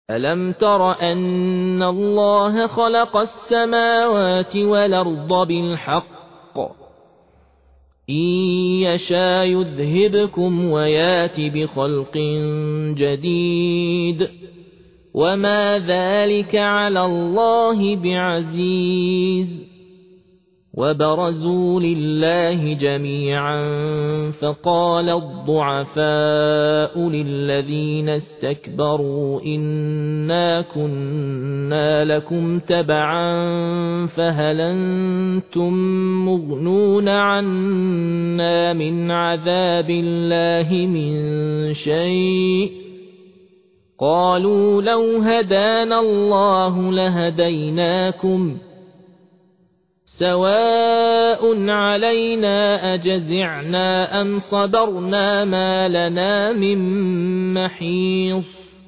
ألم تر أن الله خلق السماوات والأرض بالحق إن يشاء يذهبكم ويات بخلق جديد وما ذلك على الله بعزيز وبرزوا لله جميعا فقال الضعفاء للذين استكبروا إنا كنا لكم تبعا فهل أنتم مغنون عنا من عذاب الله من شيء قالوا لو هدانا الله لهديناكم سواء علينا أجزعنا أم صبرنا ما لنا من محيص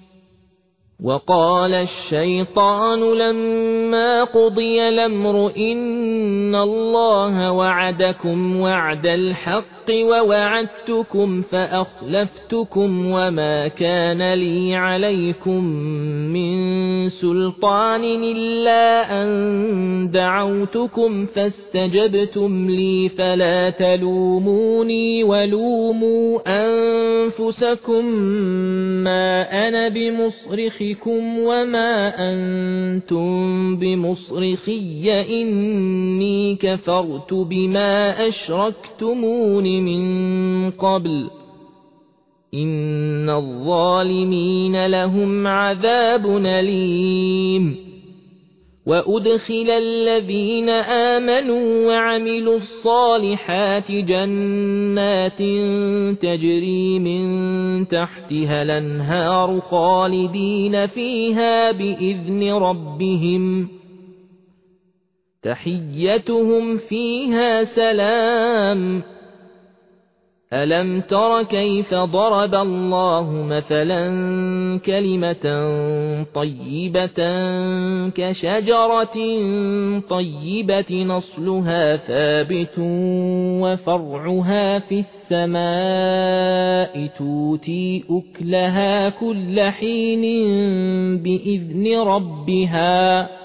وقال الشيطان لما قضي الأمر إن الله وعدكم وعد الحق ووعدتكم فأخلفتكم وما كان لي عليكم من سلطان إلا أن دعوتكم فاستجبتم لي فلا تلوموني ولوموا أنفسكم ما أنا بمصرخكم وما أنتم بمصرخي إني كفرت بما أشركتمون من قبل إن الظالمين لهم عذاب أليم وأدخل الذين آمنوا وعملوا الصالحات جنات تجري من تحتها الأنهار خالدين فيها بإذن ربهم تحيتهم فيها سلام ألم تر كيف ضرب الله مثلا كلمة طيبة كشجرة طيبة نصلها ثابت وفرعها في السماء تؤتي أكلها كل حين بإذن ربها